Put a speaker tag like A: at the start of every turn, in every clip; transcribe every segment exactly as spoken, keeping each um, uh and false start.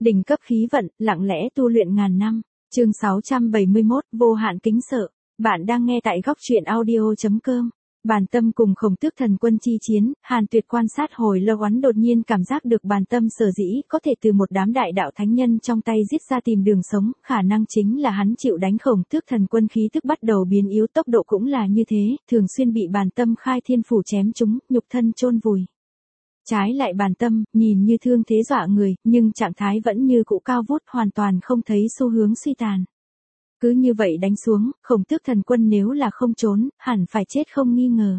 A: Đỉnh cấp khí vận, lặng lẽ tu luyện ngàn năm. Chương sáu trăm bảy mươi mốt, vô hạn kính sợ. Bạn đang nghe tại góc truyện audio chấm com. Bàn Tâm cùng Khổng Tước Thần Quân chi chiến, Hàn Tuyệt quan sát hồi lâu hắn đột nhiên cảm giác được Bàn Tâm sở dĩ có thể từ một đám đại đạo thánh nhân trong tay giết ra tìm đường sống, khả năng chính là hắn chịu đánh Khổng Tước Thần Quân khí tức bắt đầu biến yếu, tốc độ cũng là như thế, thường xuyên bị Bàn Tâm khai thiên phủ chém trúng, nhục thân chôn vùi. Trái lại Bàn Tâm, nhìn như thương thế dọa người, nhưng trạng thái vẫn như cũ cao vút, hoàn toàn không thấy xu hướng suy tàn. Cứ như vậy đánh xuống, Khổng Tước Thần Quân nếu là không trốn, hẳn phải chết không nghi ngờ.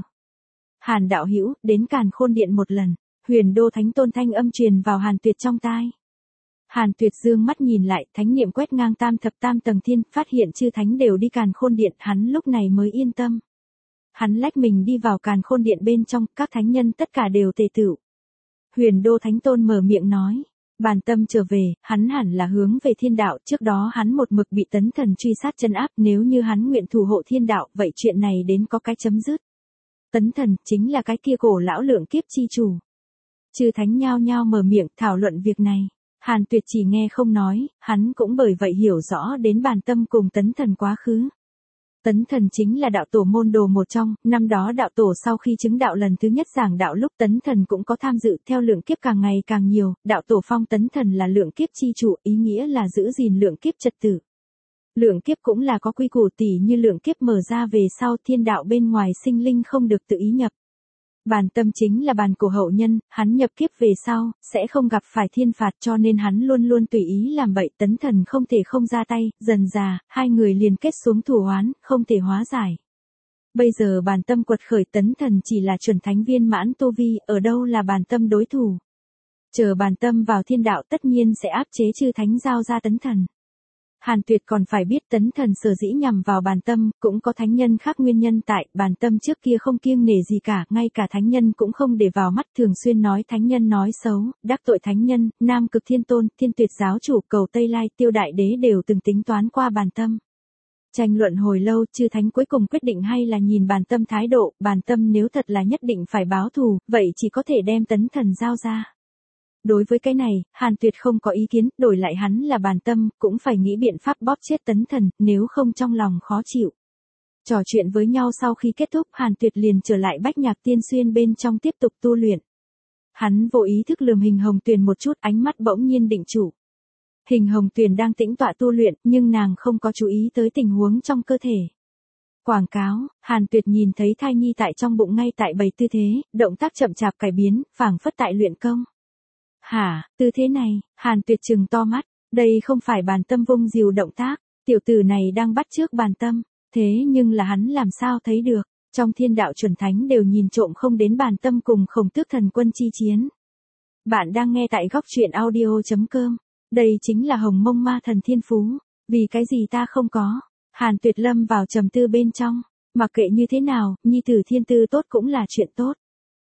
A: Hàn đạo hữu, đến Càn Khôn Điện một lần. Huyền Đô Thánh Tôn thanh âm truyền vào Hàn Tuyệt trong tai. Hàn Tuyệt dương mắt nhìn lại, thánh niệm quét ngang tam thập tam tầng thiên, phát hiện chư thánh đều đi Càn Khôn Điện, hắn lúc này mới yên tâm. Hắn lách mình đi vào Càn Khôn Điện bên trong, các thánh nhân tất cả đều tề tựu. Huyền Đô Thánh Tôn mở miệng nói. Bàn Tâm trở về, hắn hẳn là hướng về thiên đạo, trước đó hắn một mực bị tấn thần truy sát chân áp, nếu như hắn nguyện thủ hộ thiên đạo, vậy chuyện này đến có cái chấm dứt. Tấn thần, chính là cái kia cổ lão lượng kiếp chi chủ. Chư thánh nhao nhao mở miệng, thảo luận việc này. Hàn Tuyệt chỉ nghe không nói, hắn cũng bởi vậy hiểu rõ đến Bàn Tâm cùng tấn thần quá khứ. Tấn thần chính là đạo tổ môn đồ một trong, năm đó đạo tổ sau khi chứng đạo lần thứ nhất giảng đạo lúc tấn thần cũng có tham dự, theo lượng kiếp càng ngày càng nhiều, đạo tổ phong tấn thần là lượng kiếp chi chủ, ý nghĩa là giữ gìn lượng kiếp trật tự. Lượng kiếp cũng là có quy củ, tỉ như lượng kiếp mở ra về sau thiên đạo bên ngoài sinh linh không được tự ý nhập. Bàn Tâm chính là bàn cổ hậu nhân, hắn nhập kiếp về sau, sẽ không gặp phải thiên phạt cho nên hắn luôn luôn tùy ý làm bậy, tấn thần không thể không ra tay, dần dà, hai người liền kết xuống thù oán, không thể hóa giải. Bây giờ Bàn Tâm quật khởi, tấn thần chỉ là chuẩn thánh viên mãn tu vi, ở đâu là Bàn Tâm đối thủ. Chờ Bàn Tâm vào thiên đạo tất nhiên sẽ áp chế chư thánh giao ra tấn thần. Hàn Tuyệt còn phải biết tấn thần sở dĩ nhằm vào Bàn Tâm, cũng có thánh nhân khác nguyên nhân tại, Bàn Tâm trước kia không kiêng nể gì cả, ngay cả thánh nhân cũng không để vào mắt, thường xuyên nói thánh nhân nói xấu, đắc tội thánh nhân, Nam Cực Thiên Tôn, Thiên Tuyệt giáo chủ, Cầu Tây Lai, Tiêu Đại Đế đều từng tính toán qua Bàn Tâm. Tranh luận hồi lâu, chư thánh cuối cùng quyết định hay là nhìn Bàn Tâm thái độ, Bàn Tâm nếu thật là nhất định phải báo thù, vậy chỉ có thể đem tấn thần giao ra. Đối với cái này, Hàn Tuyệt không có ý kiến, đổi lại hắn là Bàn Tâm, cũng phải nghĩ biện pháp bóp chết tấn thần, nếu không trong lòng khó chịu. Trò chuyện với nhau sau khi kết thúc, Hàn Tuyệt liền trở lại Bách Nhạc Tiên Xuyên bên trong tiếp tục tu luyện. Hắn vô ý thức lườm Hình Hồng Tuyền một chút, ánh mắt bỗng nhiên định chủ. Hình Hồng Tuyền đang tĩnh tọa tu luyện, nhưng nàng không có chú ý tới tình huống trong cơ thể. Quảng cáo, Hàn Tuyệt nhìn thấy thai nhi tại trong bụng ngay tại bày tư thế, động tác chậm chạp cải biến, phảng phất tại luyện công. Hả, tư thế này, Hàn Tuyệt trừng to mắt, đây không phải Bàn Tâm vung diều động tác, tiểu tử này đang bắt chước Bàn Tâm, thế nhưng là hắn làm sao thấy được, trong thiên đạo chuẩn thánh đều nhìn trộm không đến Bàn Tâm cùng Khổng Tước Thần Quân chi chiến. Bạn đang nghe tại góc truyện audio chấm com, đây chính là Hồng Mông Ma Thần Thiên Phú, vì cái gì ta không có, Hàn Tuyệt lâm vào trầm tư bên trong, mặc kệ như thế nào, nhi tử thiên tư tốt cũng là chuyện tốt.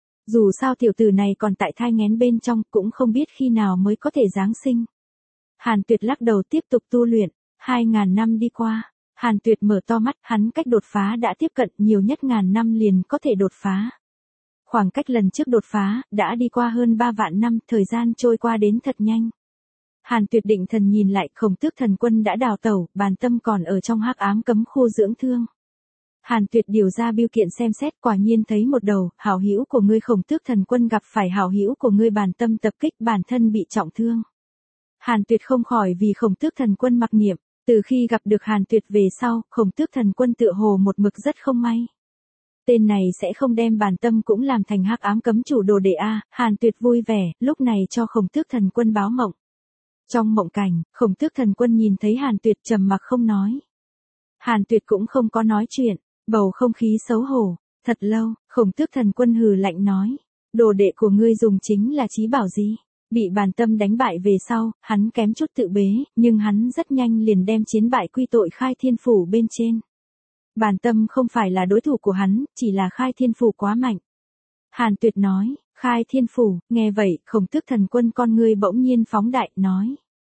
A: Dù sao tiểu tử này còn tại thai nghén bên trong, cũng không biết khi nào mới có thể giáng sinh. Hàn Tuyệt lắc đầu tiếp tục tu luyện, hai ngàn năm đi qua, Hàn Tuyệt mở to mắt, hắn cách đột phá đã tiếp cận, nhiều nhất ngàn năm liền có thể đột phá. Khoảng cách lần trước đột phá, đã đi qua hơn ba vạn năm, thời gian trôi qua đến thật nhanh. Hàn Tuyệt định thần nhìn lại, Khổng Tước Thần Quân đã đào tẩu, Bàn Tâm còn ở trong hắc ám cấm khu dưỡng thương. Hàn Tuyệt điều ra bưu kiện xem xét, quả nhiên thấy một đầu, hảo hữu của ngươi Khổng Tước Thần Quân gặp phải hảo hữu của ngươi Bàn Tâm tập kích, bản thân bị trọng thương. Hàn Tuyệt không khỏi vì Khổng Tước Thần Quân mặc niệm, từ khi gặp được Hàn Tuyệt về sau, Khổng Tước Thần Quân tựa hồ một mực rất không may. Tên này sẽ không đem Bàn Tâm cũng làm thành hắc ám cấm chủ đồ đệ a, Hàn Tuyệt vui vẻ, lúc này cho Khổng Tước Thần Quân báo mộng. Trong mộng cảnh, Khổng Tước Thần Quân nhìn thấy Hàn Tuyệt trầm mặc không nói. Hàn Tuyệt cũng không có nói chuyện. Bầu không khí xấu hổ, thật lâu, Khổng Tước Thần Quân hừ lạnh nói, đồ đệ của ngươi dùng chính là trí bảo gì? Bị Bàn Tâm đánh bại về sau, hắn kém chút tự bế, nhưng hắn rất nhanh liền đem chiến bại quy tội khai thiên phủ bên trên. Bàn Tâm không phải là đối thủ của hắn, chỉ là khai thiên phủ quá mạnh. Hàn Tuyệt nói, khai thiên phủ, nghe vậy, Khổng Tước Thần Quân con ngươi bỗng nhiên phóng đại, nói.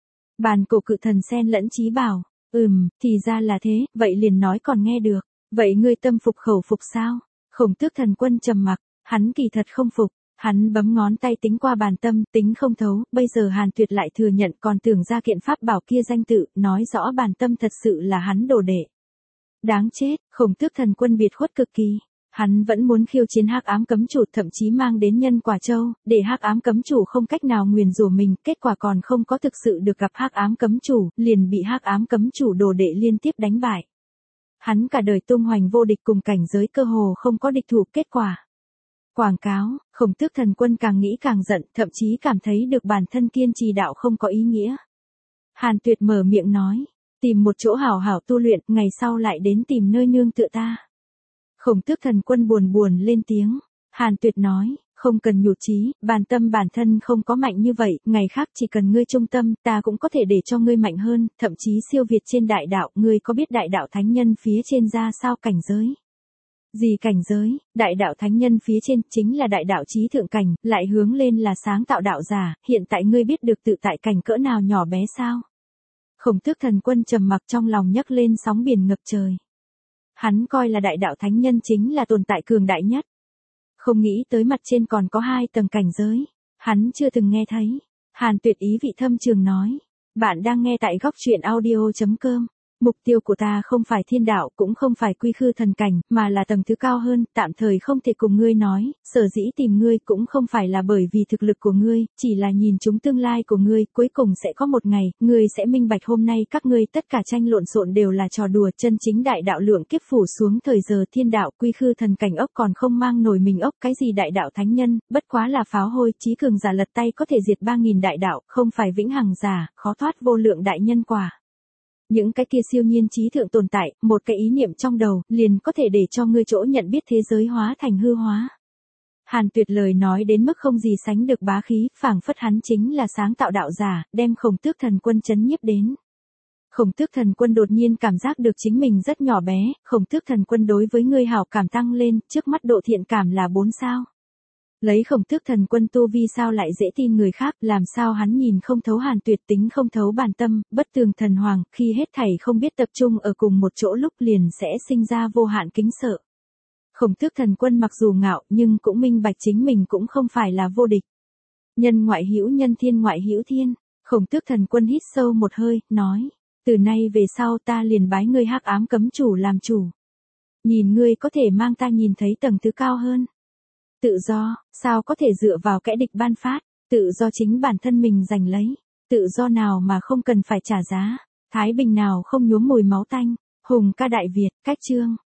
A: Bàn cổ cự thần xen lẫn trí bảo, ừm, thì ra là thế, vậy liền nói còn nghe được. Vậy ngươi tâm phục khẩu phục sao? Khổng Tước Thần Quân trầm mặc, hắn kỳ thật không phục, Hắn bấm ngón tay tính qua bàn tâm, tính không thấu, bây giờ Hàn Tuyệt lại thừa nhận còn tưởng ra kiện pháp bảo kia danh tự, nói rõ bàn tâm thật sự là hắn đồ đệ. Đáng chết, Khổng Tước Thần Quân biệt khuất cực kỳ. Hắn vẫn muốn khiêu chiến Hắc Ám Cấm Chủ, thậm chí mang đến Nhân Quả Châu, để Hắc Ám Cấm Chủ không cách nào nguyền rủa mình, kết quả còn không có thực sự được gặp Hắc Ám Cấm Chủ, liền bị Hắc Ám Cấm Chủ đồ đệ liên tiếp đánh bại. Hắn cả đời tung hoành vô địch, cùng cảnh giới cơ hồ không có địch thủ, kết quả quảng cáo. Khổng Tước Thần Quân càng nghĩ càng giận, thậm chí cảm thấy được bản thân kiên trì đạo không có ý nghĩa. Hàn Tuyệt mở miệng nói, tìm một chỗ hảo hảo tu luyện, ngày sau lại đến tìm nơi nương tựa ta. Khổng Tước Thần Quân buồn buồn lên tiếng. Hàn Tuyệt nói, không cần nhụt chí, bản tâm bản thân không có mạnh như vậy, ngày khác chỉ cần ngươi trung tâm, ta cũng có thể để cho ngươi mạnh hơn, thậm chí siêu việt trên đại đạo. Ngươi có biết đại đạo thánh nhân phía trên ra sao cảnh giới? Gì cảnh giới? Đại đạo thánh nhân phía trên chính là đại đạo chí thượng cảnh, lại hướng lên là sáng tạo đạo giả, hiện tại ngươi biết được tự tại cảnh cỡ nào nhỏ bé sao? Khổng Tước Thần Quân trầm mặc, trong lòng nhấc lên sóng biển ngập trời. Hắn coi là đại đạo thánh nhân chính là tồn tại cường đại nhất. Không nghĩ tới mặt trên còn có hai tầng cảnh giới. Hắn chưa từng nghe thấy. Hàn Tuyệt ý vị thâm trường nói. Bạn đang nghe tại góc truyện audio chấm com. Mục tiêu của ta không phải thiên đạo, cũng không phải quy khư thần cảnh, mà là tầng thứ cao hơn, tạm thời không thể cùng ngươi nói, sở dĩ tìm ngươi cũng không phải là bởi vì thực lực của ngươi, chỉ là nhìn chúng tương lai của ngươi, cuối cùng sẽ có một ngày, ngươi sẽ minh bạch hôm nay các ngươi tất cả tranh lộn xộn đều là trò đùa, chân chính đại đạo lượng kiếp phủ xuống thời giờ thiên đạo, quy khư thần cảnh ốc còn không mang nổi mình ốc, cái gì đại đạo thánh nhân, bất quá là pháo hôi, chí cường giả lật tay có thể diệt ba nghìn đại đạo, không phải vĩnh hằng giả, khó thoát vô lượng đại nhân quả. Những cái kia siêu nhiên trí thượng tồn tại, một cái ý niệm trong đầu, liền có thể để cho ngươi chỗ nhận biết thế giới hóa thành hư hóa. Hàn Tuyệt lời nói đến mức không gì sánh được bá khí, phảng phất hắn chính là sáng tạo đạo giả, đem Khổng Tước Thần Quân chấn nhiếp đến. Khổng Tước Thần Quân đột nhiên cảm giác được chính mình rất nhỏ bé, Khổng Tước Thần Quân đối với ngươi hảo cảm tăng lên, trước mắt độ thiện cảm là bốn sao. Lấy Khổng Tước Thần Quân tu vi sao lại dễ tin người khác, làm sao hắn nhìn không thấu Hàn Tuyệt, tính không thấu bản tâm, bất tường thần hoàng, khi hết thảy không biết tập trung ở cùng một chỗ lúc liền sẽ sinh ra vô hạn kính sợ. Khổng Tước Thần Quân mặc dù ngạo, nhưng cũng minh bạch chính mình cũng không phải là vô địch. Nhân ngoại hữu nhân, thiên ngoại hữu thiên. Khổng Tước Thần Quân hít sâu một hơi, nói, từ nay về sau ta liền bái ngươi Hắc Ám Cấm Chủ làm chủ. Nhìn ngươi có thể mang ta nhìn thấy tầng thứ cao hơn. Tự do, sao có thể dựa vào kẻ địch ban phát, tự do chính bản thân mình giành lấy, tự do nào mà không cần phải trả giá, thái bình nào không nhuốm mùi máu tanh. Hùng ca Đại Việt, cách chương.